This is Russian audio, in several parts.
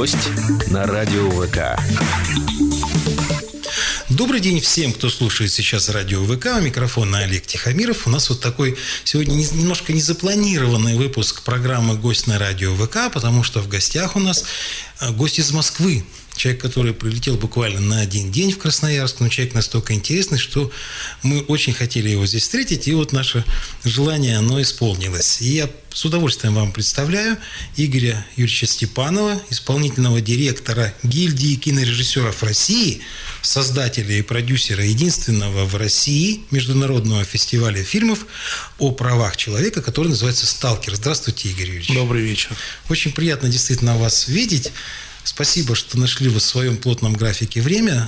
Гость на радио ВК. Добрый день всем, кто слушает сейчас радио ВК. У микрофона Олег Тихомиров. У нас вот такой сегодня немножко незапланированный выпуск программы «Гость на радио ВК», потому что в гостях у нас гость из Москвы. Человек, который прилетел буквально на один день в Красноярск, но человек настолько интересный, что мы очень хотели его здесь встретить, и вот наше желание, оно исполнилось. И я с удовольствием вам представляю Игоря Юрьевича Степанова, исполнительного директора гильдии кинорежиссеров России, создателя и продюсера единственного в России международного фестиваля фильмов о правах человека, который называется «Сталкер». Здравствуйте, Игорь Юрьевич. Добрый вечер. Очень приятно действительно вас видеть. Спасибо, что нашли вы в своем плотном графике время.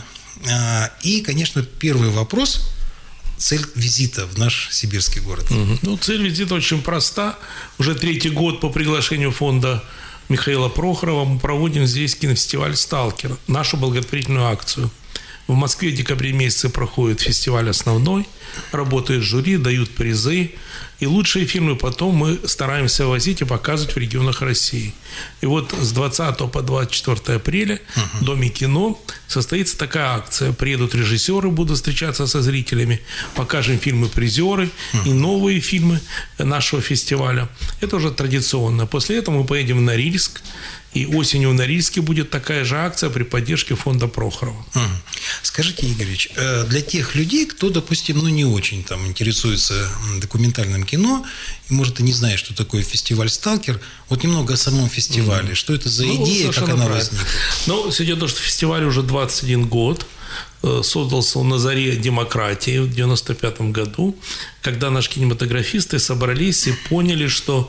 И, конечно, первый вопрос. Цель визита в наш сибирский город. Ну, цель визита очень проста. Уже 3-й год по приглашению фонда Михаила Прохорова мы проводим здесь кинофестиваль «Сталкер», нашу благотворительную акцию. В Москве в декабре месяце проходит фестиваль основной, работает жюри, дают призы. И лучшие фильмы потом мы стараемся возить и показывать в регионах России. И вот с 20 по 24 апреля в Доме кино состоится такая акция. Приедут режиссеры, будут встречаться со зрителями, покажем фильмы-призеры и новые фильмы нашего фестиваля. Это уже традиционно. После этого мы поедем в Норильск. И осенью в Норильске будет такая же акция при поддержке фонда Прохорова. Скажите, Игорь Ильич, для тех людей, кто, допустим, не очень там интересуется документальным кино, и, может, и не знает, что такое фестиваль «Сталкер», вот немного о самом фестивале. Что это за идея, как она возникла? Ну, сидя то, что фестиваль уже 21 год, создался он на заре демократии в 1995 году, когда наши кинематографисты собрались и поняли, что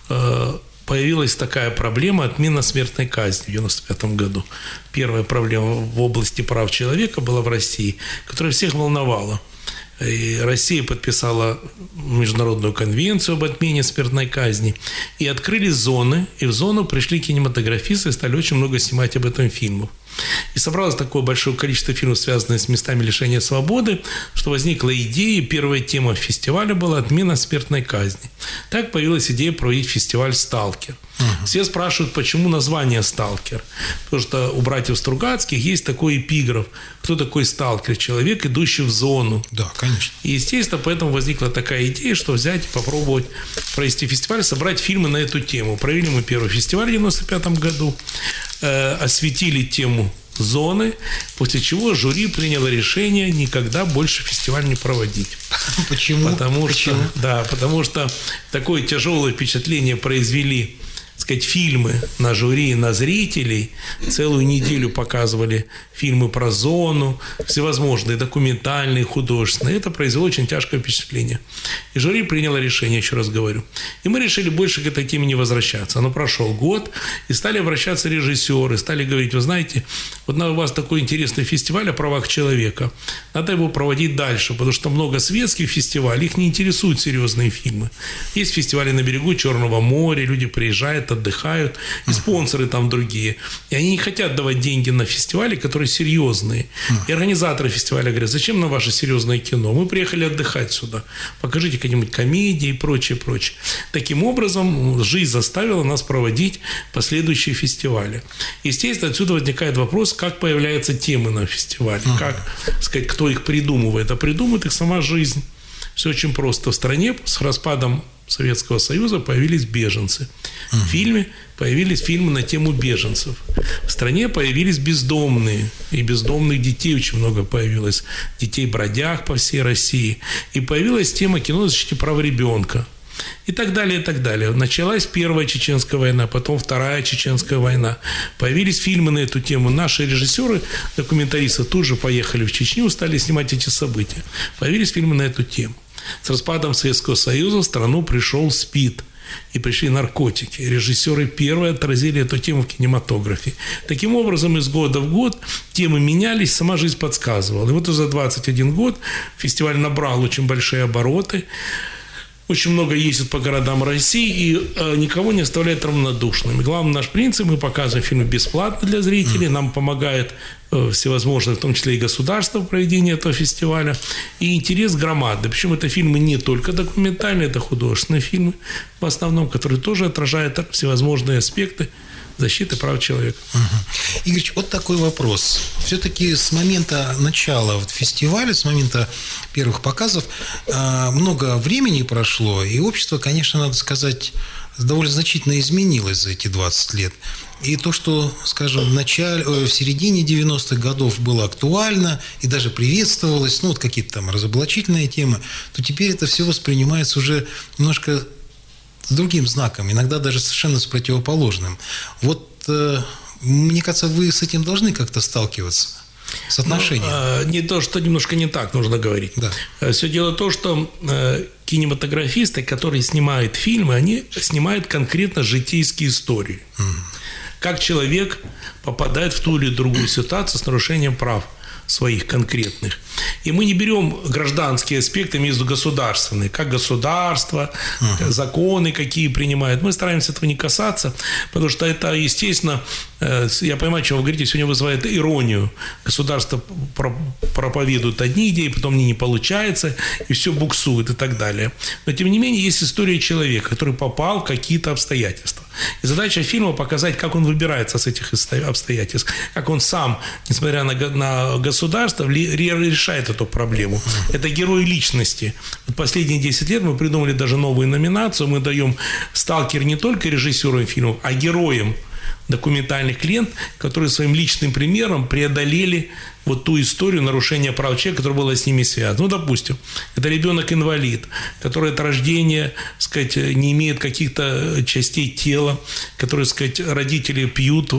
появилась такая проблема отмена смертной казни в 1995 году. Первая проблема в области прав человека была в России, которая всех волновала. И Россия подписала международную конвенцию об отмене смертной казни. И открылись зоны, и в зону пришли кинематографисты и стали очень много снимать об этом фильмов. И собралось такое большое количество фильмов, связанных с местами лишения свободы, что возникла идея, первая тема фестиваля была отмена смертной казни. Так появилась идея проводить фестиваль «Сталкер». Все спрашивают, почему название «Сталкер». Потому что у братьев Стругацких есть такой эпиграф. Кто такой сталкер? Человек, идущий в зону. Да, конечно. И, естественно, поэтому возникла такая идея, что взять и попробовать провести фестиваль, собрать фильмы на эту тему. Провели мы первый фестиваль в 1995 году, осветили тему зоны, после чего жюри приняло решение никогда больше фестиваль не проводить. Почему? Потому что такое тяжелое впечатление произвели, так сказать, фильмы на жюри и на зрителей. Целую неделю показывали фильмы про зону, всевозможные документальные, художественные. Это произвело очень тяжкое впечатление. И жюри приняло решение, еще раз говорю. И мы решили больше к этой теме не возвращаться. Но прошел год, и стали обращаться режиссеры, стали говорить: вы знаете, вот у вас такой интересный фестиваль о правах человека. Надо его проводить дальше, потому что много светских фестивалей, их не интересуют серьезные фильмы. Есть фестивали на берегу Черного моря, люди приезжают, отдыхают, и спонсоры там другие. И они не хотят давать деньги на фестивали, которые серьезные. И организаторы фестиваля говорят: зачем нам ваше серьезное кино? Мы приехали отдыхать сюда. Покажите какие-нибудь комедии и прочее, прочее. Таким образом, жизнь заставила нас проводить последующие фестивали. Естественно, отсюда возникает вопрос, как появляются темы на фестивале, как, сказать, кто их придумывает. А придумывает их сама жизнь. Все очень просто. В стране с распадом Советского Союза появились беженцы. В фильме появились фильмы на тему беженцев. В стране появились бездомные. И бездомных детей очень много появилось. Детей-бродяг по всей России. И появилась тема кино о защите прав ребенка. И так далее, и так далее. Началась Первая Чеченская война, потом Вторая Чеченская война. Появились фильмы на эту тему. Наши режиссеры, документалисты тут же поехали в Чечню, стали снимать эти события. Появились фильмы на эту тему. С распадом Советского Союза в страну пришел СПИД. И пришли наркотики. Режиссеры первые отразили эту тему в кинематографе. Таким образом, из года в год темы менялись, сама жизнь подсказывала. И вот за 21 год фестиваль набрал очень большие обороты. Очень много ездит по городам России и никого не оставляет равнодушным. И главный наш принцип: мы показываем фильмы бесплатно для зрителей, нам помогает всевозможные, в том числе и государство, в проведении этого фестиваля. И интерес громадный. Причем это фильмы не только документальные, это художественные фильмы в основном, которые тоже отражают всевозможные аспекты защиты прав человека. Игорь, вот такой вопрос. Все-таки с момента начала фестиваля, с момента первых показов, много времени прошло, и общество, конечно, надо сказать, довольно значительно изменилось за эти 20 лет. И то, что, скажем, в середине 90-х годов было актуально и даже приветствовалось, вот какие-то там разоблачительные темы, то теперь это все воспринимается уже немножко с другим знаком, иногда даже совершенно с противоположным. Вот, мне кажется, вы с этим должны как-то сталкиваться. С отношением. Не то, что немножко не так нужно говорить. Да. Все дело в том, что кинематографисты, которые снимают фильмы, они снимают конкретно житейские истории. Как человек попадает в ту или другую ситуацию с нарушением прав своих конкретных. И мы не берем гражданские аспекты между государственные, как государство, законы какие принимают. Мы стараемся этого не касаться, потому что это, естественно, я понимаю, о чем вы говорите, сегодня вызывает иронию. Государство проповедует одни идеи, потом не получается, и все буксует и так далее. Но, тем не менее, есть история человека, который попал в какие-то обстоятельства. И задача фильма показать, как он выбирается с этих обстоятельств, как он сам, несмотря на государство, решает эту проблему. Это герой личности. Вот последние 10 лет мы придумали даже новую номинацию. Мы даем сталкер не только режиссерам фильмов, а героям документальных лент, которые своим личным примером преодолели вот ту историю нарушения прав человека, которая была с ними связана. Ну, допустим, это ребенок-инвалид, который от рождения, сказать, не имеет каких-то частей тела, который, сказать, родители пьют,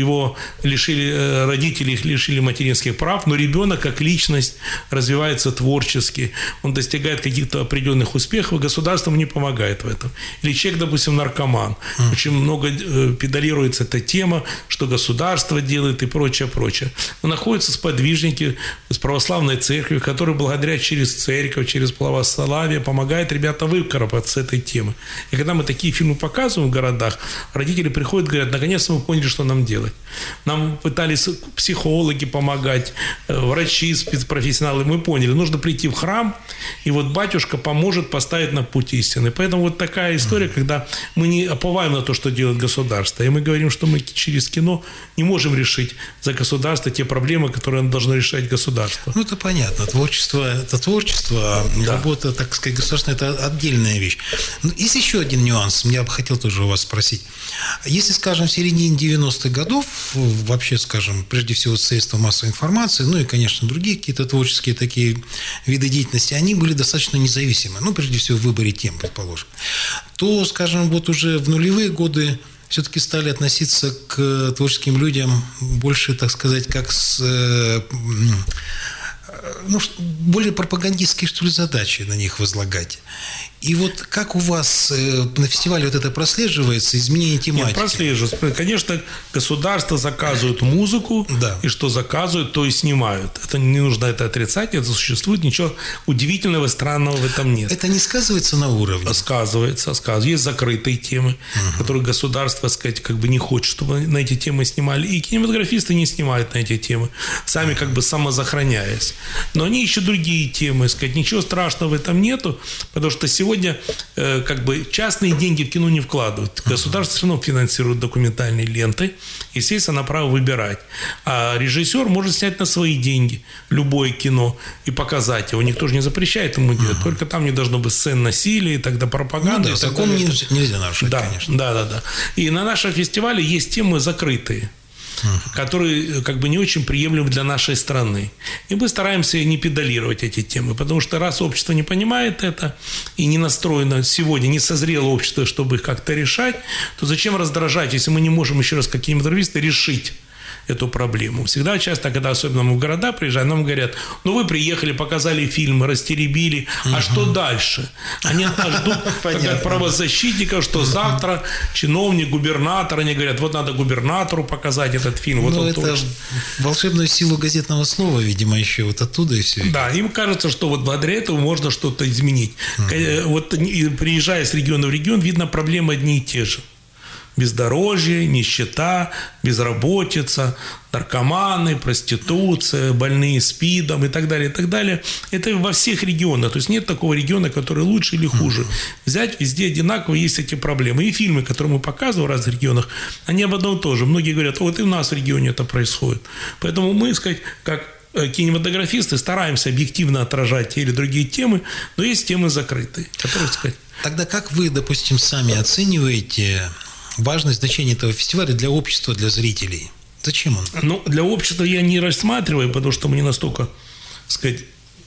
родители их лишили материнских прав, но ребенок как личность развивается творчески, он достигает каких-то определенных успехов, и государство ему не помогает в этом. Или человек, допустим, наркоман. Очень много педалируется эта тема, что государство делает и прочее, прочее. Но находится сподвижники с православной церкви, которые благодаря через церковь, через православие помогают ребятам выкарабкаться с этой темы. И когда мы такие фильмы показываем в городах, родители приходят и говорят: наконец-то мы поняли, что нам делать. Нам пытались психологи помогать, врачи, спецпрофессионалы. Мы поняли, нужно прийти в храм, и вот батюшка поможет поставить на путь истины. Поэтому вот такая история, когда мы не оповаем на то, что делает государство, и мы говорим, что мы через кино не можем решить за государство те проблемы, которые должно решать государство. Ну, это понятно. Творчество – это творчество, а работа, так сказать, государственная – это отдельная вещь. Но есть еще один нюанс, я бы хотел тоже у вас спросить. Если, скажем, в середине 90-х годов, вообще, скажем, прежде всего средства массовой информации, ну и, конечно, другие какие-то творческие такие виды деятельности, они были достаточно независимы, ну, прежде всего, в выборе тем, предположим, то, скажем, вот уже в нулевые годы все-таки стали относиться к творческим людям больше, так сказать, как более пропагандистские, что ли, задачи на них возлагать. И вот как у вас на фестивале вот это прослеживается, изменение тематики? Нет, прослеживается. Конечно, государство заказывает музыку, и что заказывают, то и снимают. Это не нужно это отрицать, это существует, ничего удивительного и странного в этом нет. Это не сказывается на уровне? Сказывается. Есть закрытые темы, которые государство, сказать, как бы не хочет, чтобы на эти темы снимали. И кинематографисты не снимают на эти темы, сами как бы самозахраняясь. Но они ищут другие темы, сказать, ничего страшного в этом нету, потому что сегодня как бы частные деньги в кино не вкладывают. Государство все равно финансирует документальные ленты. Естественно, право выбирать. А режиссер может снять на свои деньги любое кино и показать его. Никто же не запрещает ему делать. Только там не должно быть сцен насилия, и тогда пропаганда. Закон нельзя нарушать, конечно. Да. И на нашем фестивале есть темы закрытые, которые как бы не очень приемлемы для нашей страны. И мы стараемся не педалировать эти темы, потому что раз общество не понимает это и не настроено сегодня, не созрело общество, чтобы их как-то решать, то зачем раздражать, если мы не можем, еще раз, как кинематографисты, решить эту проблему. Всегда часто, когда особенно мы в города приезжаем, нам говорят: ну вы приехали, показали фильмы, растеребили, а что дальше? Они ждут правозащитников, что завтра чиновник, губернатор, они говорят: вот надо губернатору показать этот фильм. Вот это точно. Волшебную силу газетного слова, видимо, еще вот оттуда и все. Да, им кажется, что вот благодаря этому можно что-то изменить. Вот приезжая с региона в регион, видно, проблемы одни и те же. бездорожье, нищета, безработица, наркоманы, проституция, больные СПИДом и так далее, и так далее. Это во всех регионах. То есть нет такого региона, который лучше или хуже. Взять везде одинаково есть эти проблемы. И фильмы, которые мы показываем в разных регионах, они об одном и том же. Многие говорят, вот и у нас в регионе это происходит. Поэтому мы, сказать, как кинематографисты стараемся объективно отражать те или другие темы, но есть темы закрытые, которые, сказать... Тогда как вы, допустим, сами оцениваете важность, значение этого фестиваля для общества, для зрителей? Зачем он? Ну, для общества я не рассматриваю, потому что мы не настолько, сказать,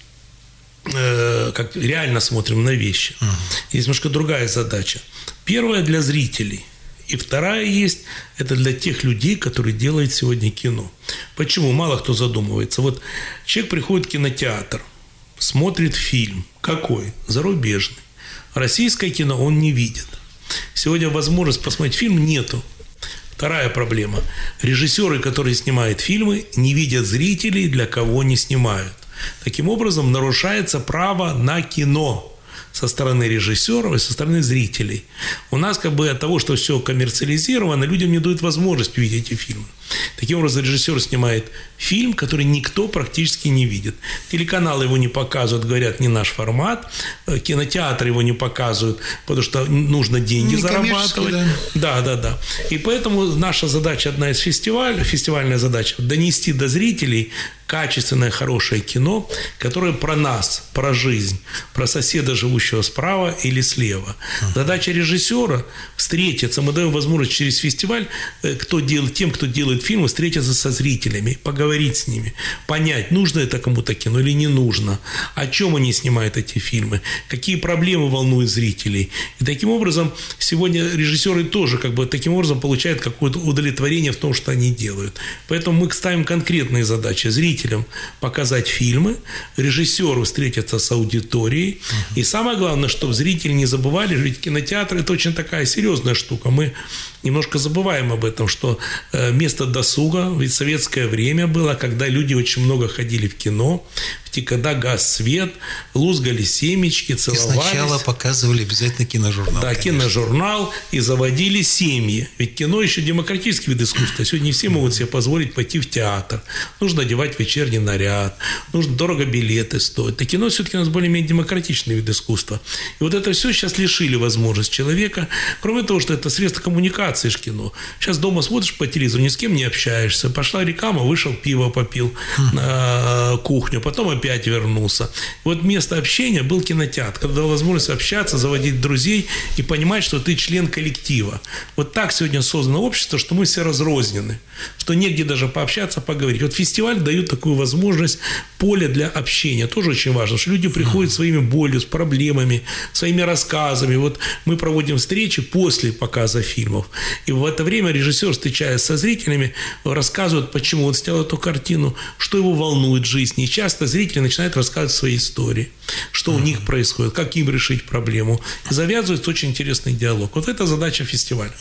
как реально смотрим на вещи. Есть немножко другая задача. Первая для зрителей. И вторая есть, это для тех людей, которые делают сегодня кино. Почему? Мало кто задумывается. Вот человек приходит в кинотеатр, смотрит фильм. Какой? Зарубежный. Российское кино он не видит. Сегодня возможность посмотреть фильм нету. Вторая проблема. Режиссеры, которые снимают фильмы, не видят зрителей, для кого они снимают. Таким образом, нарушается право на кино со стороны режиссеров и со стороны зрителей. У нас как бы от того, что все коммерциализировано, людям не дают возможность увидеть эти фильмы. Таким образом, режиссер снимает фильм, который никто практически не видит. Телеканалы его не показывают, говорят, не наш формат. Кинотеатры его не показывают, потому что нужно деньги зарабатывать. Да. И поэтому наша задача, одна из фестивальная задача, донести до зрителей качественное, хорошее кино, которое про нас, про жизнь, про соседа, живущего справа или слева. Задача режиссера встретиться. Мы даем возможность через фестиваль тем, кто делает фильмы, встретиться со зрителями, поговорить с ними, понять, нужно это кому-то кино или не нужно, о чем они снимают эти фильмы, какие проблемы волнуют зрителей. И таким образом сегодня режиссеры тоже как бы таким образом получают какое-то удовлетворение в том, что они делают. Поэтому мы ставим конкретные задачи. Зрителям показать фильмы, режиссеру встретиться с аудиторией. И самое главное, чтобы зрители не забывали, ведь кинотеатр – это очень такая серьезная штука. Мы немножко забываем об этом, что место досуга, ведь советское время было, когда люди очень много ходили в кино, когда гас свет, лузгали семечки, целовались. И сначала показывали обязательно киножурнал. Да, конечно. Киножурнал, и заводили семьи. Ведь кино еще демократический вид искусства. Сегодня не все могут себе позволить пойти в театр. Нужно одевать вечерний наряд, нужно дорого билеты стоят. А кино все-таки у нас более-менее демократичный вид искусства. И вот это все сейчас лишили возможность человека. Кроме того, что это средство коммуникации кино. Сейчас дома смотришь по телевизору, ни с кем не общаешься. Пошла реклама, вышел, пиво попил на кухню, потом опять вернулся. Вот место общения был кинотеатр, когда дал возможность общаться, заводить друзей и понимать, что ты член коллектива. Вот так сегодня создано общество, что мы все разрознены, что негде даже пообщаться, поговорить. Вот фестиваль дает такую возможность, поле для общения. Тоже очень важно, что люди приходят своими болью, с проблемами, своими рассказами. Вот мы проводим встречи после показа фильмов. И в это время режиссер, встречаясь со зрителями, рассказывает, почему он снял эту картину, что его волнует в жизни. И часто зрители начинают рассказывать свои истории, что у них происходит, как им решить проблему. И завязывается очень интересный диалог. Вот это задача фестиваля.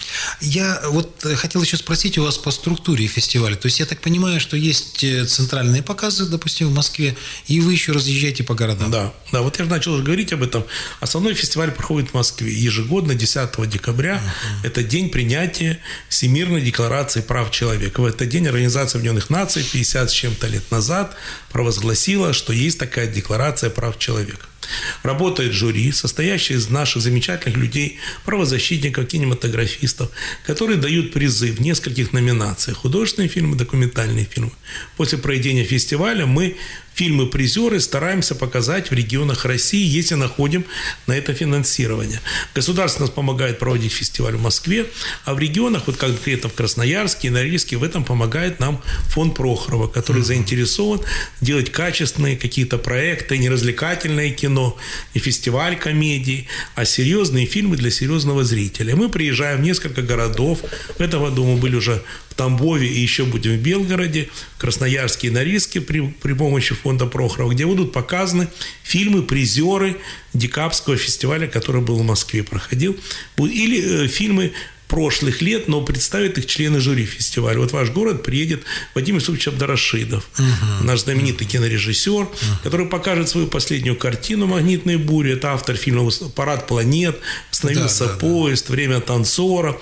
Я вот хотел еще спросить у вас по структуре фестиваля. То есть я так понимаю, что есть центральные показы, допустим, в Москве, и вы еще разъезжаете по городам. Да, вот я же начал говорить об этом. Основной фестиваль проходит в Москве ежегодно, 10 декабря. Это день принятия Всемирной декларации прав человека. В этот день Организация Объединенных Наций 50 с чем-то лет назад провозгласила, что есть такая декларация прав человека. Работает жюри, состоящее из наших замечательных людей, правозащитников, кинематографистов, которые дают призы в нескольких номинациях: художественные фильмы, документальные фильмы. После проведения фестиваля мы фильмы-призеры стараемся показать в регионах России, если находим на это финансирование. Государство нас помогает проводить фестиваль в Москве, а в регионах, вот конкретно в Красноярске и Норильске, в этом помогает нам фонд Прохорова, который заинтересован делать качественные какие-то проекты, не развлекательное кино, не фестиваль комедии, а серьезные фильмы для серьезного зрителя. Мы приезжаем в несколько городов. В этом году мы были уже в Тамбове и еще будем в Белгороде, в Красноярске и Норильске при помощи фонда Прохорова, где будут показаны фильмы-призеры Декабрьского фестиваля, который был в Москве, проходил. Или фильмы прошлых лет, но представят их члены жюри фестиваля. Вот в ваш город приедет Вадим Юсупович Абдарашидов, наш знаменитый кинорежиссер, который покажет свою последнюю картину «Магнитные бури». Это автор фильма «Парад планет», «Остановился поезд», «Время танцора».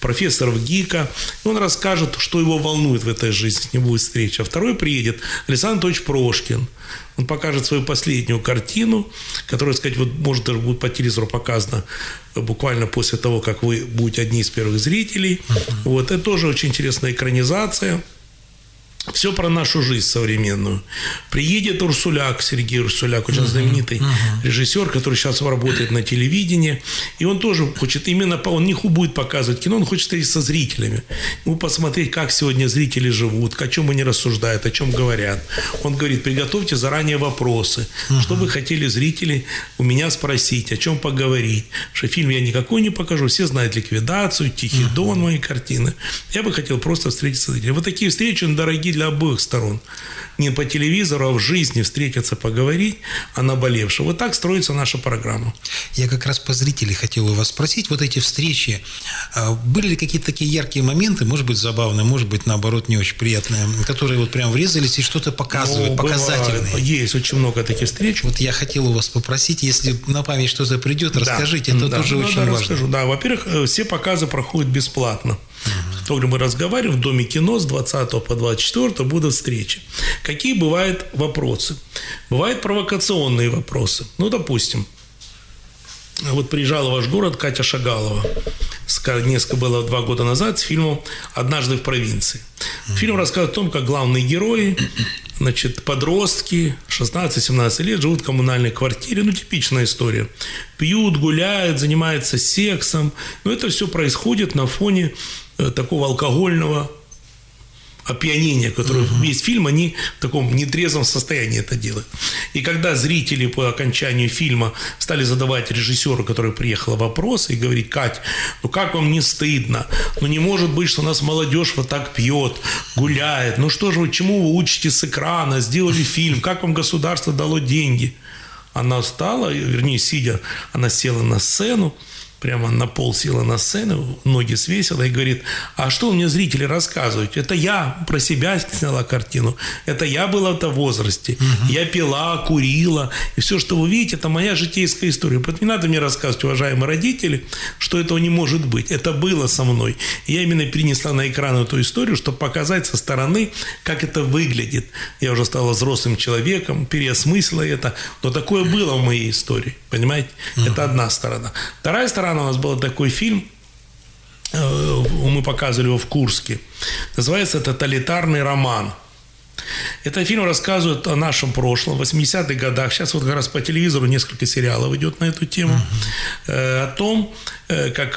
профессоров ГИКа. Он расскажет, что его волнует в этой жизни, с ним будет встреча. А второй приедет Александр Анатольевич Прошкин. Он покажет свою последнюю картину, которая, сказать, вот, может, даже будет по телевизору показана буквально после того, как вы будете одни из первых зрителей. Вот. Это тоже очень интересная экранизация. Все про нашу жизнь современную. Приедет Урсуляк, Сергей Урсуляк, очень знаменитый режиссер, который сейчас работает на телевидении. И он тоже хочет, именно, он не будет показывать кино, он хочет встретиться со зрителями. Ему посмотреть, как сегодня зрители живут, о чем они рассуждают, о чем говорят. Он говорит, приготовьте заранее вопросы, что бы хотели зрители у меня спросить, о чем поговорить. Что фильм я никакой не покажу, все знают «Ликвидацию», «Тихий Дон», мои картины. Я бы хотел просто встретиться с зрителями. Вот такие встречи, он дорогие для обоих сторон. Не по телевизору, а в жизни встретиться, поговорить о наболевшем. Вот так строится наша программа. Я как раз по зрителей хотел у вас спросить, вот эти встречи, были ли какие-то такие яркие моменты, может быть, забавные, может быть, наоборот, не очень приятные, которые вот прям врезались и что-то показывают, показательные? Есть очень много таких встреч. Вот я хотел у вас попросить, если на память что-то придет, расскажите, это тоже очень важно. Расскажу. Да, во-первых, все показы проходят бесплатно. То, где мы разговариваем, в Доме кино с 20 по 24 будут встречи. Какие бывают вопросы? Бывают провокационные вопросы. Ну, допустим, вот приезжала в ваш город Катя Шагалова. Несколько было 2 года назад с фильмом «Однажды в провинции». Фильм рассказывает о том, как главные герои, значит, подростки, 16-17 лет, живут в коммунальной квартире. Ну, типичная история. Пьют, гуляют, занимаются сексом. Но это все происходит на фоне такого алкогольного опьянения, которое весь фильм, они в таком нетрезвом состоянии это делают. И когда зрители по окончанию фильма стали задавать режиссеру, который приехал, вопросы и говорить: Кать, ну как вам не стыдно? Ну не может быть, что у нас молодежь вот так пьет, гуляет. Ну что же вы, чему вы учитесь с экрана? Сделали фильм, как вам государство дало деньги? Она встала, вернее, сидя, она села на сцену, прямо на пол села на сцену, ноги свесила и говорит: а что мне зрители рассказывают? Это я про себя сняла картину, это я была в том возрасте, я пила, курила, и все, что вы видите, это моя житейская история. Поэтому не надо мне рассказывать, уважаемые родители, что этого не может быть. Это было со мной. И я именно перенесла на экран эту историю, чтобы показать со стороны, как это выглядит. Я уже стала взрослым человеком, переосмыслила это, но такое было в моей истории, понимаете? Это одна сторона. Вторая сторона, у нас был такой фильм, мы показывали его в Курске, называется «Тоталитарный роман». Этот фильм рассказывает о нашем прошлом, 80-х годах. Сейчас вот как раз по телевизору несколько сериалов идет на эту тему. О том, как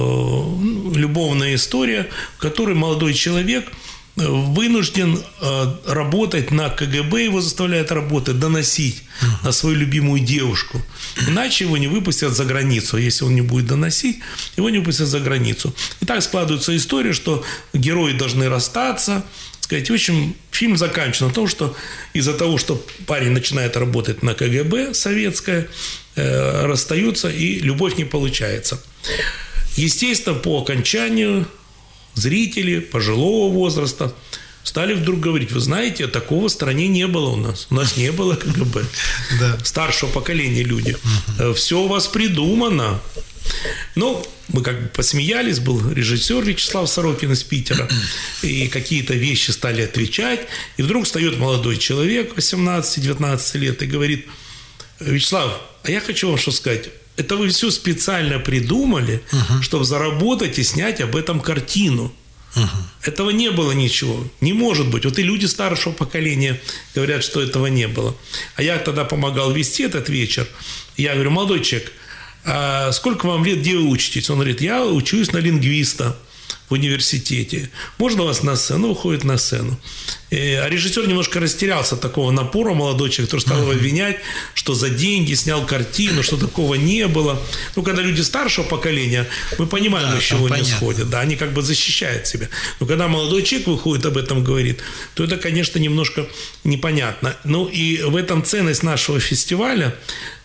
любовная история, в которой молодой человек вынужден работать на КГБ, его заставляют работать, доносить на свою любимую девушку. Иначе его не выпустят за границу. Если он не будет доносить, его не выпустят за границу. И так складывается история, что герои должны расстаться. В общем, фильм заканчивается на том, что из-за того, что парень начинает работать на КГБ советское, расстаются, и любовь не получается. Естественно, по окончанию зрители пожилого возраста стали вдруг говорить: вы знаете, такого в стране не было у нас. У нас не было КГБ. Да. Старшего поколения люди. Все у вас придумано. Ну, мы как бы посмеялись, был режиссер Вячеслав Сорокин из Питера, и какие-то вещи стали отвечать. И вдруг встает молодой человек 18-19 лет и говорит: Вячеслав, а я хочу вам что сказать. Это вы все специально придумали, чтобы заработать и снять об этом картину. Этого не было ничего. Не может быть. Вот и люди старшего поколения говорят, что этого не было. А я тогда помогал вести этот вечер. Я говорю: молодой человек, а сколько вам лет, где вы учитесь? Он говорит: я учусь на лингвиста в университете. Можно вас на сцену? Выходит на сцену. А режиссер немножко растерялся от такого напора, молодой человек, который стал его обвинять, что за деньги снял картину, что такого не было. Ну, когда люди старшего поколения, мы понимаем, из чего они исходят. Да, они как бы защищают себя. Но когда молодой человек выходит, об этом говорит, то это, конечно, немножко непонятно. Ну, и в этом ценность нашего фестиваля,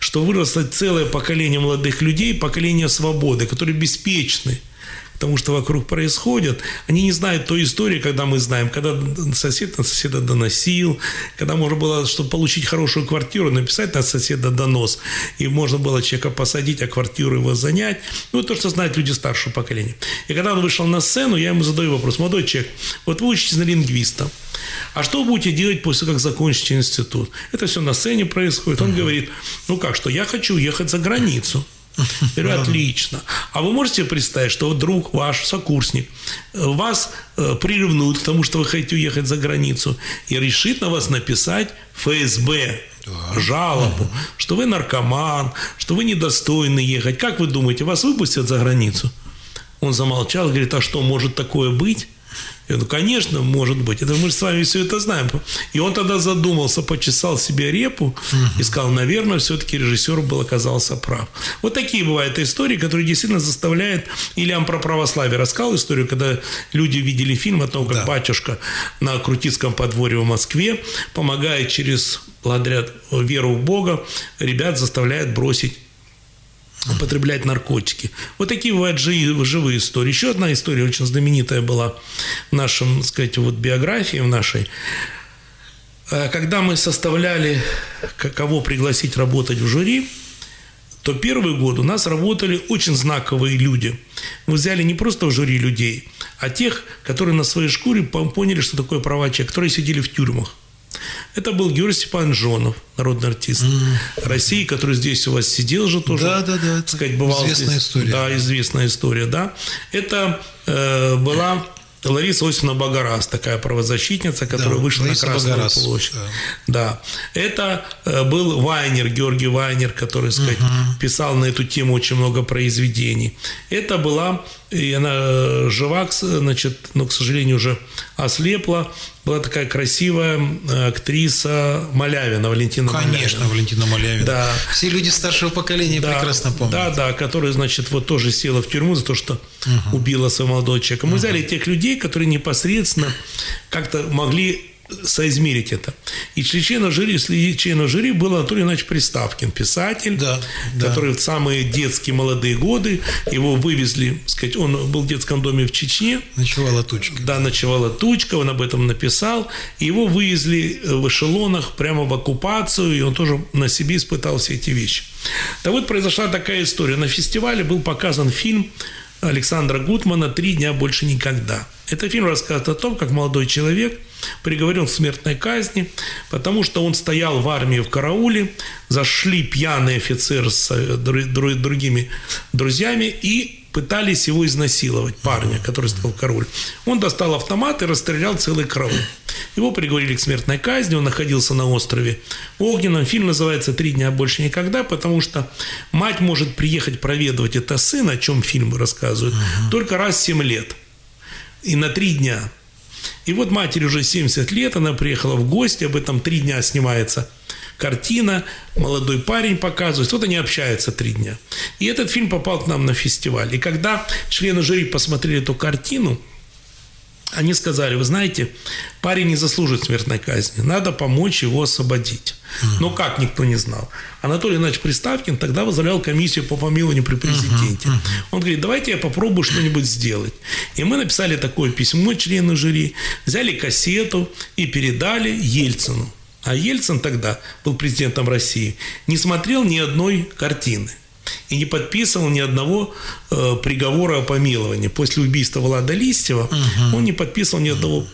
что выросло целое поколение молодых людей, поколение свободы, которые беспечны тому, что вокруг происходит. Они не знают той истории, когда мы знаем, когда сосед на соседа доносил, когда можно было, чтобы получить хорошую квартиру, написать на соседа донос, и можно было человека посадить, а квартиру его занять. Ну, то, что знают люди старшего поколения. И когда он вышел на сцену, я ему задаю вопрос: молодой человек, вот вы учитесь на лингвиста, а что вы будете делать после, как закончите институт? Это все на сцене происходит. Он говорит: ну как, что я хочу уехать за границу. Я говорю: отлично. А вы можете представить, что вот друг ваш, сокурсник, вас приревнует к тому, что вы хотите уехать за границу, и решит на вас написать ФСБ жалобу, что вы наркоман, что вы недостойны ехать. Как вы думаете, вас выпустят за границу? Он замолчал, говорит: а что, может такое быть? Я говорю: конечно, может быть. Это мы же с вами все это знаем. И он тогда задумался, почесал себе репу и сказал: наверное, все-таки режиссер оказался прав. Вот такие бывают истории, которые действительно заставляют... Или я вам про православие рассказал историю, когда люди видели фильм о том, как батюшка на Крутицком подворье в Москве помогает благодаря веру в Бога, ребят заставляет бросить употреблять наркотики. Вот такие бывают живые истории. Еще одна история очень знаменитая была в нашем, так сказать, вот биографии, в нашей. Когда мы составляли, кого пригласить работать в жюри, то первый год у нас работали очень знаковые люди. Мы взяли не просто в жюри людей, а тех, которые на своей шкуре поняли, что такое права человека, которые сидели в тюрьмах. Это был Георгий Степанович Жонов, народный артист России, который здесь у вас сидел же тоже. Да. Так сказать, бывал известная здесь. История. Да, известная история, да. Это была Лариса Осиповна Богораз, такая правозащитница, которая вышла на Красную площадь. Да. Это был Вайнер, Георгий Вайнер, который, так сказать, писал на эту тему очень много произведений. Это была, и она жива, значит, но, к сожалению, уже ослепла, была такая красивая актриса Малявина, Валентина Малявина. Конечно, Валентина Малявина. Да. Все люди старшего поколения прекрасно помнят. Да, которая, значит, вот тоже села в тюрьму за то, что убила своего молодого человека. Мы взяли тех людей, которые непосредственно как-то могли соизмерить это. И среди членов жюри был Анатолий Иванович Приставкин, писатель, который в самые детские молодые годы, его вывезли, так сказать, он был в детском доме в Чечне. Ночевала тучка. Да, ночевала тучка, он об этом написал. И его вывезли в эшелонах прямо в оккупацию, и он тоже на себе испытал все эти вещи. Так вот, произошла такая история. На фестивале был показан фильм Александра Гутмана «3 дня больше никогда». Это фильм рассказывает о том, как молодой человек приговорен к смертной казни, потому что он стоял в армии в карауле, зашли пьяный офицер с другими друзьями и пытались его изнасиловать, парня, который стоял в карауле. Он достал автомат и расстрелял целый караул. Его приговорили к смертной казни, он находился на острове Огненном. Фильм называется «3 дня больше никогда», потому что мать может приехать проведывать это сына, о чем фильм рассказывает, только раз в 7 лет. И на 3 дня. И вот матери уже 70 лет, она приехала в гости, об этом 3 дня снимается картина, молодой парень показывает, вот они общаются 3 дня. И этот фильм попал к нам на фестиваль. И когда члены жюри посмотрели эту картину, они сказали: вы знаете, парень не заслужит смертной казни, надо помочь его освободить. Но как, никто не знал. Анатолий Иванович Приставкин тогда возглавлял комиссию по помилованию при президенте. Он говорит: давайте я попробую что-нибудь сделать. И мы написали такое письмо члену жюри, взяли кассету и передали Ельцину. А Ельцин тогда был президентом России, не смотрел ни одной картины и не подписывал ни одного приговора о помиловании. После убийства Влада Листьева он не подписывал ни одного,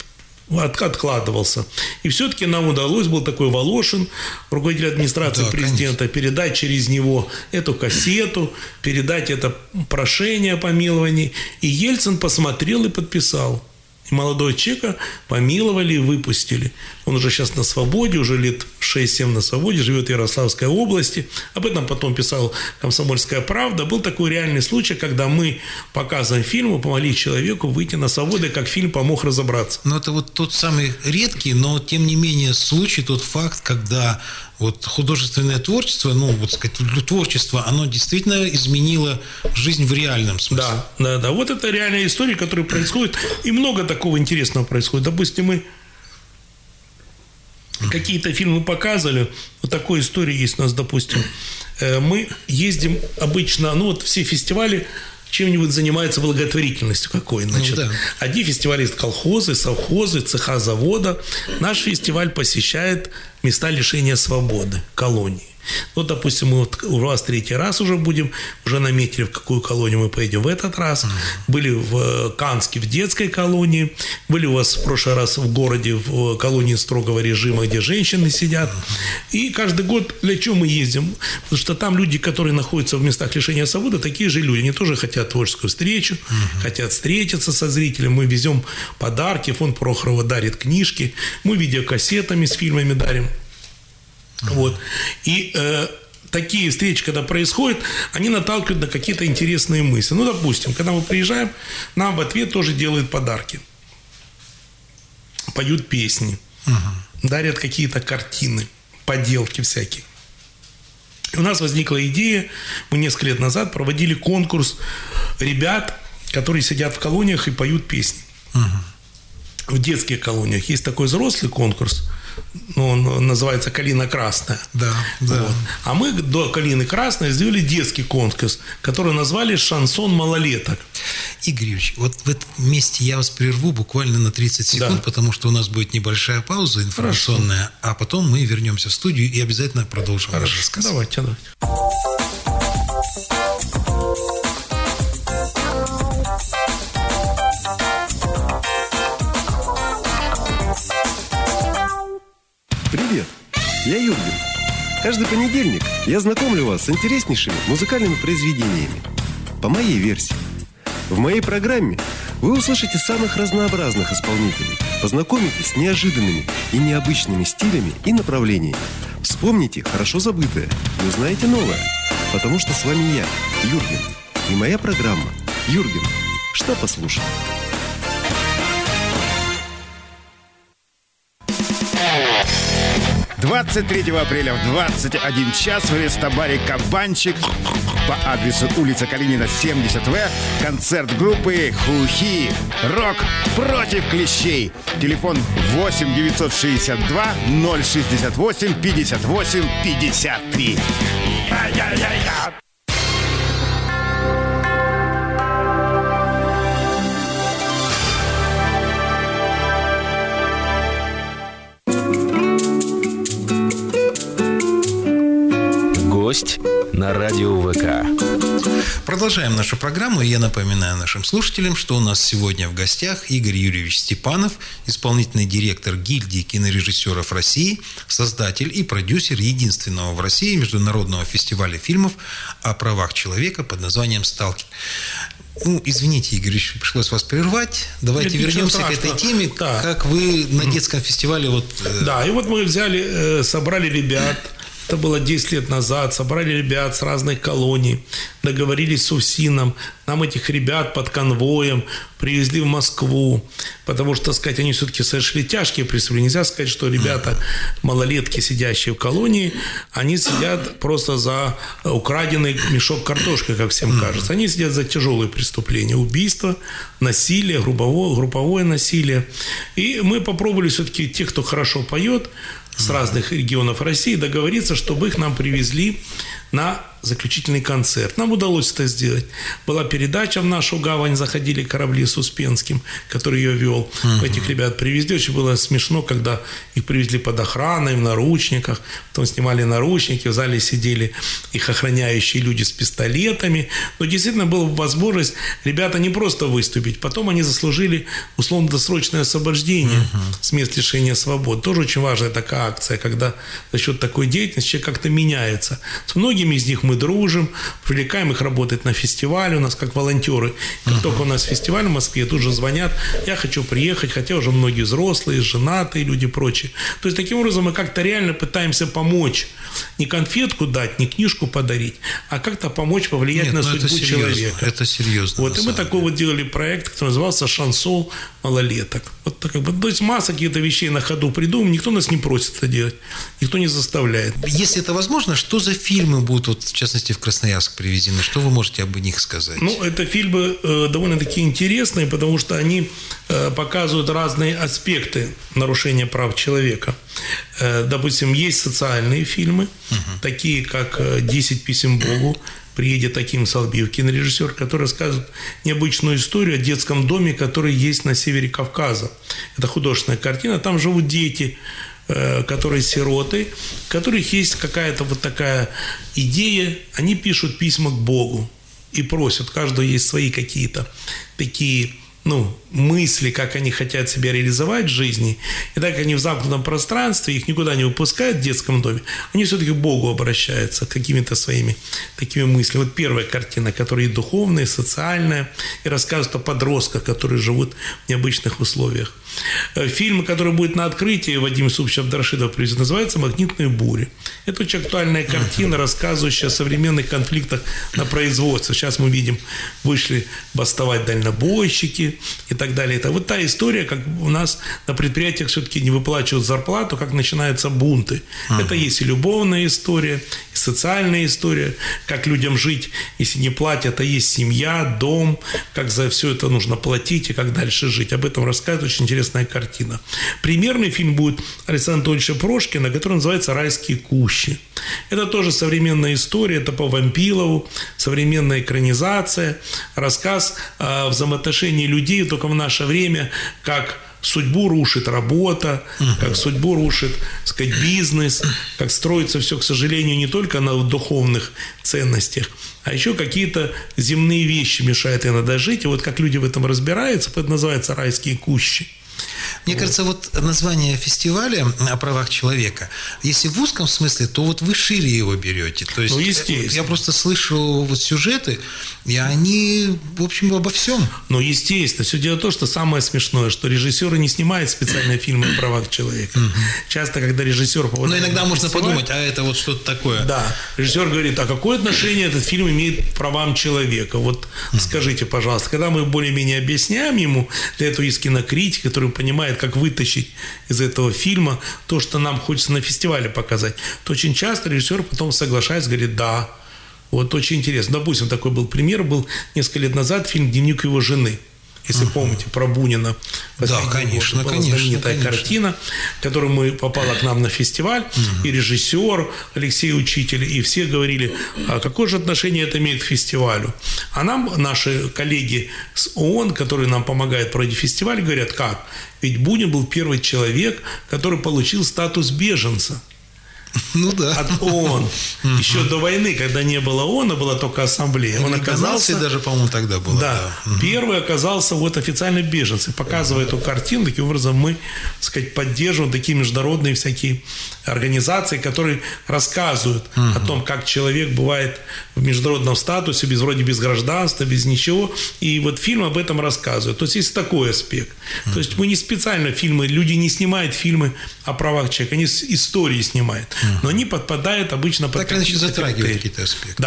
откладывался. И все-таки нам удалось, был такой Волошин, руководитель администрации президента, передать через него эту кассету, передать это прошение о помиловании. И Ельцин посмотрел и подписал. И молодого человека помиловали и выпустили. Он уже сейчас на свободе, уже лет 6-7 на свободе, живет в Ярославской области. Об этом потом писал «Комсомольская правда». Был такой реальный случай, когда мы, показываем фильм, помогли человеку выйти на свободу, и как фильм помог разобраться. Но это вот тот самый редкий, но тем не менее случай, тот факт, когда вот художественное творчество, ну, вот сказать, творчество, оно действительно изменило жизнь в реальном смысле. Да. Вот это реальная история, которая происходит, и много такого интересного происходит. Допустим, мы какие-то фильмы показывали. Вот такая история есть у нас, допустим. Мы ездим обычно, все фестивали чем-нибудь занимаются благотворительностью какой. Значит, одни фестивали – это колхозы, совхозы, цеха завода. Наш фестиваль посещает места лишения свободы, колонии. Допустим, мы у вас 3-й раз уже будем, уже наметили, в какую колонию мы поедем в этот раз. Были в Канске, в детской колонии. Были у вас в прошлый раз в городе, в колонии строгого режима, где женщины сидят. И каждый год для чего мы ездим? Потому что там люди, которые находятся в местах лишения свободы, такие же люди. Они тоже хотят творческую встречу, хотят встретиться со зрителем. Мы везем подарки, фонд Прохорова дарит книжки. Мы видеокассетами с фильмами дарим. Вот. И такие встречи, когда происходят, они наталкивают на какие-то интересные мысли. Допустим, когда мы приезжаем, нам в ответ тоже делают подарки. Поют песни, дарят какие-то картины, поделки всякие. И у нас возникла идея, мы несколько лет назад проводили конкурс ребят, которые сидят в колониях и поют песни. В детских колониях есть такой взрослый конкурс, он называется «Калина красная». Да. Вот. А мы до «Калины красной» сделали детский конкурс, который назвали «Шансон малолеток». Игорь Юрьевич, вот в этом месте я вас прерву буквально на 30 секунд, потому что у нас будет небольшая пауза информационная, а потом мы вернемся в студию и обязательно продолжим наш рассказ. Давайте. Привет, я Юрген. Каждый понедельник я знакомлю вас с интереснейшими музыкальными произведениями. По моей версии. В моей программе вы услышите самых разнообразных исполнителей, познакомитесь с неожиданными и необычными стилями и направлениями. Вспомните хорошо забытое и узнаете новое, потому что с вами я, Юрген, и моя программа «Юрген. Что послушать?» 23 апреля в 21 час в рестобаре «Кабанчик» по адресу улица Калинина, 70В концерт группы «Хухи». Рок против клещей. Телефон 8 962 068 58 53. Гость на радио ВК. Продолжаем нашу программу, и я напоминаю нашим слушателям, что у нас сегодня в гостях Игорь Юрьевич Степанов, исполнительный директор гильдии кинорежиссеров России, создатель и продюсер единственного в России международного фестиваля фильмов о правах человека под названием «Сталкер». Извините, Игорь Ильич, пришлось вас прервать. Давайте вернемся к этой теме. Да. Как вы на детском фестивале... Да, и вот мы собрали ребят. Это было 10 лет назад. Собрали ребят с разных колоний. Договорились с УФСИНом. Нам этих ребят под конвоем привезли в Москву. Потому что, так сказать, они все-таки совершили тяжкие преступления. Нельзя сказать, что ребята, малолетки, сидящие в колонии, они сидят просто за украденный мешок картошки, как всем кажется. Они сидят за тяжелые преступления. Убийство, насилие, групповое насилие. И мы попробовали все-таки тех, кто хорошо поет, с разных регионов России, договориться, чтобы их нам привезли на заключительный концерт. Нам удалось это сделать. Была передача в нашу гавань, заходили корабли с Успенским, который ее вел. Этих ребят привезли. Очень было смешно, когда их привезли под охраной, в наручниках. Потом снимали наручники, в зале сидели их охраняющие люди с пистолетами. Но действительно была возможность ребята не просто выступить. Потом они заслужили условно-досрочное освобождение с мест лишения свободы. Тоже очень важная такая акция, когда за счет такой деятельности человек как-то меняется. С многими из них мы дружим, привлекаем их работать на фестивале у нас как волонтеры. Как только у нас фестиваль в Москве, тут же звонят: я хочу приехать, хотя уже многие взрослые, женатые люди и прочее. То есть таким образом мы как-то реально пытаемся помочь. Не конфетку дать, не книжку подарить, а как-то помочь, повлиять на судьбу человека. Это серьезно. Вот, и мы такой вот делали проект, который назывался «Шансон малолеток». Вот, то есть масса каких-то вещей на ходу придумаем, никто нас не просит это делать, никто не заставляет. Если это возможно, что за фильмы будут, в частности, в Красноярск привезены. Что вы можете об них сказать? Ну, это фильмы довольно-таки интересные, потому что они показывают разные аспекты нарушения прав человека. Допустим, есть социальные фильмы, такие как «10 писем Богу». Приедет Аким Салбивкин, режиссер, который рассказывает необычную историю о детском доме, который есть на севере Кавказа. Это художественная картина. Там живут дети, которые сироты, у которых есть какая-то вот такая идея. Они пишут письма к Богу и просят. У каждого есть свои какие-то такие мысли, как они хотят себя реализовать в жизни. И так как они в замкнутом пространстве, их никуда не выпускают в детском доме, они все-таки к Богу обращаются какими-то своими такими мыслями. Вот первая картина, которая и духовная, и социальная, и рассказывает о подростках, которые живут в необычных условиях. Фильм, который будет на открытии, Вадим Юсупович Абдрашидов привезет, называется «Магнитные бури». Это очень актуальная картина, рассказывающая о современных конфликтах на производстве. Сейчас мы видим, вышли бастовать дальнобойщики и так далее. Это вот та история, как у нас на предприятиях все-таки не выплачивают зарплату, как начинаются бунты. Это есть и любовная история, и социальная история, как людям жить, если не платят, а есть семья, дом, как за все это нужно платить и как дальше жить. Об этом рассказывает очень интересная картина. Примерный фильм будет Александра Анатольевича Прошкина, который называется «Райские кущи». Это тоже современная история, это по Вампилову, современная экранизация, рассказ о взаимоотношении людей только в наше время, как судьбу рушит работа, как судьбу рушит, так сказать, бизнес, как строится все, к сожалению, не только на духовных ценностях, а еще какие-то земные вещи мешают иногда жить. И вот как люди в этом разбираются, это называется «Райские кущи». Мне кажется, вот название фестиваля о правах человека, если в узком смысле, то вот вы шире его берете. То есть, естественно. Я просто слышу вот сюжеты, и они, в общем, обо всем. Ну, естественно. Все дело в том, что самое смешное, что режиссеры не снимают специальные фильмы о правах человека. Часто, когда режиссер попадает. Но иногда на можно фестиваль, подумать, а это вот что-то такое. Да. Режиссер говорит, а какое отношение этот фильм имеет к правам человека? Вот скажите, пожалуйста, когда мы более-менее объясняем ему, для этого есть кинокритик, который понимает, как вытащить из этого фильма то, что нам хочется на фестивале показать, то очень часто режиссер потом соглашается, говорит, да, вот очень интересно. Допустим, такой был пример, был несколько лет назад фильм «Дневник его жены». Если помните, про Бунина. Да, конечно, была знаменитая картина, которая попала к нам на фестиваль, и режиссер Алексей Учитель, и все говорили, а какое же отношение это имеет к фестивалю. А нам наши коллеги с ООН, которые нам помогают проводить фестиваль, говорят, как? Ведь Бунин был первый человек, который получил статус беженца. Ну да. От ООН. Еще до войны, когда не было ООН, а была только ассамблея. Он оказался... даже, по-моему, тогда было. Да. Первый оказался вот официально беженцем. Показывая эту картину, таким образом мы, так сказать, поддерживаем такие международные всякие организации, которые рассказывают о том, как человек бывает в международном статусе, вроде без гражданства, без ничего. И вот фильм об этом рассказывает. То есть есть такой аспект. То есть мы не специально фильмы, люди не снимают фильмы о правах человека, они истории снимают. Но они подпадают обычно под так иначе затрагивают какие-то аспекты.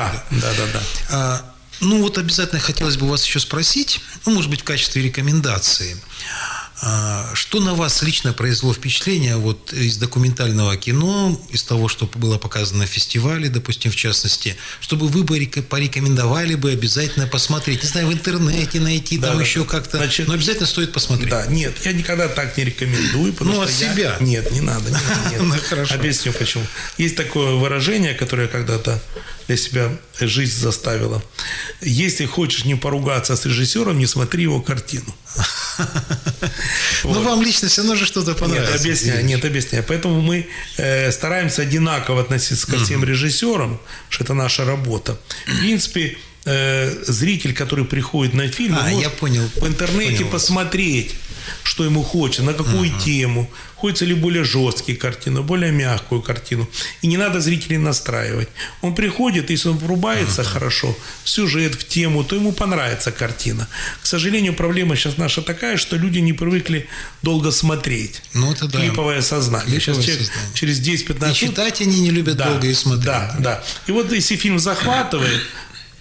Да. Ну вот обязательно хотелось бы вас еще спросить, может быть, в качестве рекомендации, что на вас лично произвело впечатление вот из документального кино, из того, что было показано на фестивале, допустим, в частности, чтобы вы бы порекомендовали бы обязательно посмотреть, не знаю, в интернете найти, там еще как-то, но обязательно стоит посмотреть. Да, нет, я никогда так не рекомендую. От себя? Нет, не надо. Нет. Хорошо. Объясню, почему. Есть такое выражение, которое я когда-то для себя жизнь заставила. Если хочешь не поругаться с режиссером, не смотри его картину. Но вам лично все равно же что-то понравилось. Нет, объясняю. Поэтому мы стараемся одинаково относиться ко всем режиссерам, что это наша работа. В принципе, зритель, который приходит на фильм, может в интернете посмотреть, что ему хочется, на какую тему. Хочется ли более жесткие картины, более мягкую картину. И не надо зрителей настраивать. Он приходит, если он врубается хорошо в сюжет, в тему, то ему понравится картина. К сожалению, проблема сейчас наша такая, что люди не привыкли долго смотреть. Это да. Клиповое сознание. Сейчас человек через 10-15 минут... И читать они не любят долго и смотреть. Да. И вот если фильм захватывает,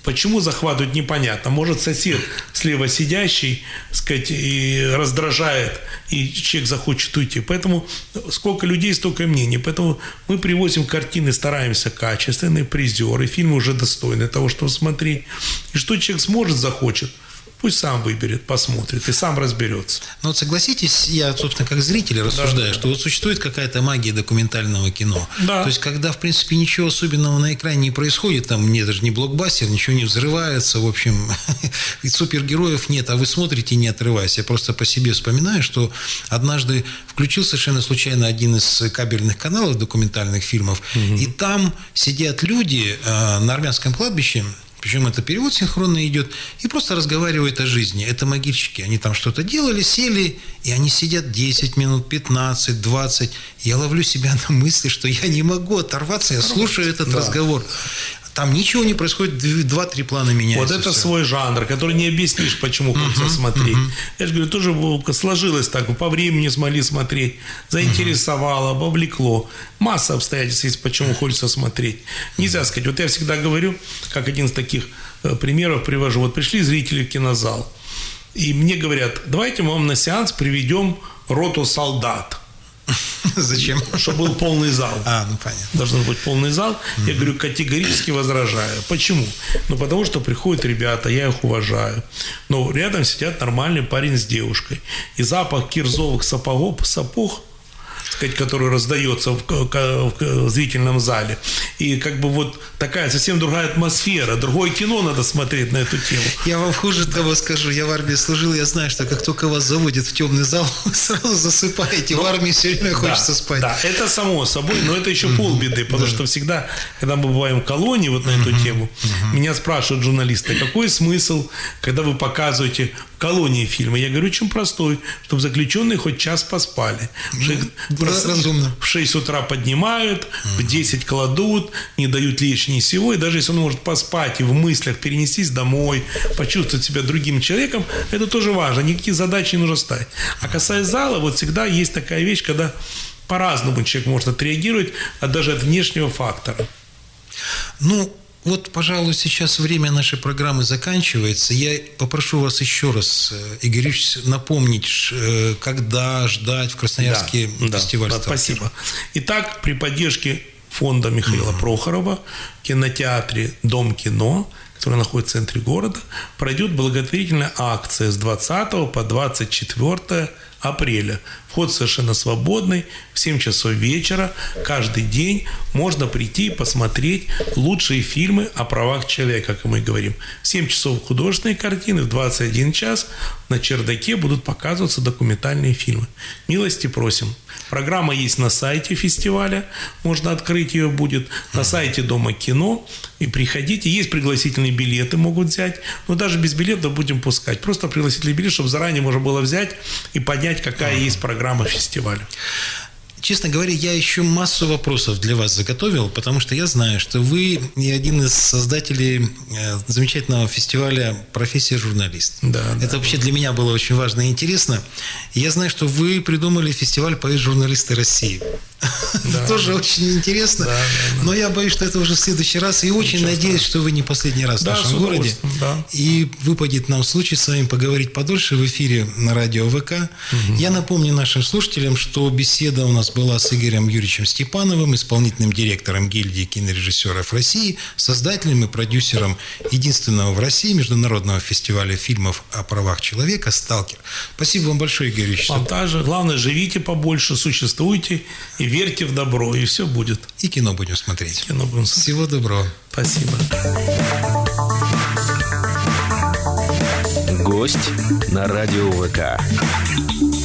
Почему захватывают, непонятно. Может, сосед слева сидящий, сказать, и раздражает, и человек захочет уйти. Поэтому сколько людей, столько мнений. Поэтому мы привозим картины, стараемся качественные, призеры, фильмы уже достойны того, чтобы смотреть. И что человек сможет, захочет, пусть сам выберет, посмотрит и сам разберется. Но вот согласитесь, я, собственно, как зритель рассуждаю, что вот существует какая-то магия документального кино. Да. То есть, когда, в принципе, ничего особенного на экране не происходит, там нет даже не блокбастер, ничего не взрывается, в общем, и супергероев нет, а вы смотрите, не отрываясь. Я просто по себе вспоминаю, что однажды включил совершенно случайно один из кабельных каналов документальных фильмов, и там сидят люди на армянском кладбище, причем это перевод синхронно идет, и просто разговаривают о жизни. Это могильщики. Они там что-то делали, сели, и они сидят 10 минут, 15, 20. Я ловлю себя на мысли, что я не могу оторваться, я слушаю этот разговор. Там ничего не происходит, 2-3 плана меняются. Вот это все. свой жанр, который не объяснишь, почему хочется смотреть. Я же говорю, тоже сложилось так, по времени смогли смотреть, заинтересовало, вовлекло. Масса обстоятельств есть, почему хочется смотреть. Нельзя сказать. Вот я всегда говорю, как один из таких примеров привожу. Вот пришли зрители в кинозал, и мне говорят, давайте мы вам на сеанс приведем роту солдат. Зачем? Чтобы был полный зал. Ну понятно. Должен быть полный зал. Я говорю, категорически возражаю. Почему? Ну, потому что приходят ребята, я их уважаю. Но рядом сидят нормальный парень с девушкой. И запах кирзовых сапог, сказать, который раздается в зрительном зале. И как бы вот такая совсем другая атмосфера. Другое кино надо смотреть на эту тему. Я вам хуже того скажу. Я в армии служил, я знаю, что как только вас заводят в темный зал, вы сразу засыпаете. В армии все время хочется спать. Да, это само собой, но это еще полбеды. Потому что всегда, когда мы бываем в колонии вот на эту тему, меня спрашивают журналисты, какой смысл, когда вы показываете в колонии фильмы? Я говорю, очень простой, чтобы заключенные хоть час поспали. Разумно. В 6 утра поднимают, в 10 кладут, не дают лишнего всего. И даже если он может поспать и в мыслях перенестись домой, почувствовать себя другим человеком, это тоже важно. Никаких задач не нужно ставить. А касаясь зала, вот всегда есть такая вещь, когда по-разному человек может отреагировать, даже от внешнего фактора. Ну, вот, пожалуй, сейчас время нашей программы заканчивается. Я попрошу вас еще раз, Игорь Юрьевич, напомнить, когда ждать в Красноярске фестиваль «Сталкер». Спасибо. Итак, при поддержке фонда Михаила Прохорова в кинотеатре «Дом кино», который находится в центре города, пройдет благотворительная акция с 20 по 24 апреля. Вход совершенно свободный, в 7 часов вечера, каждый день можно прийти и посмотреть лучшие фильмы о правах человека, как мы говорим. В 7 часов художественные картины, в 21 час на чердаке будут показываться документальные фильмы. Милости просим. Программа есть на сайте фестиваля, можно открыть ее будет, на сайте Дома кино, и приходите. Есть пригласительные билеты, могут взять, но даже без билета будем пускать. Просто пригласительный билет, чтобы заранее можно было взять и понять, какая есть программа фестиваля. Честно говоря, я еще массу вопросов для вас заготовил, потому что я знаю, что вы один из создателей замечательного фестиваля «Профессия журналист». Это вообще для меня было очень важно и интересно. И я знаю, что вы придумали фестиваль «Поэт-журналисты России». Тоже очень интересно. Но я боюсь, что это уже в следующий раз. И очень надеюсь, что вы не последний раз в нашем городе. И выпадет нам случай с вами поговорить подольше в эфире на радио ВК. Я напомню нашим слушателям, что беседа у нас была с Игорем Юрьевичем Степановым, исполнительным директором гильдии кинорежиссеров России, создателем и продюсером единственного в России международного фестиваля фильмов о правах человека «Сталкер». Спасибо вам большое, Игорь Юрьевич. Вам также. Главное, живите побольше, существуйте и верьте в добро, и все будет. И кино будем смотреть. Всего доброго. Спасибо. Гость на радио ВК.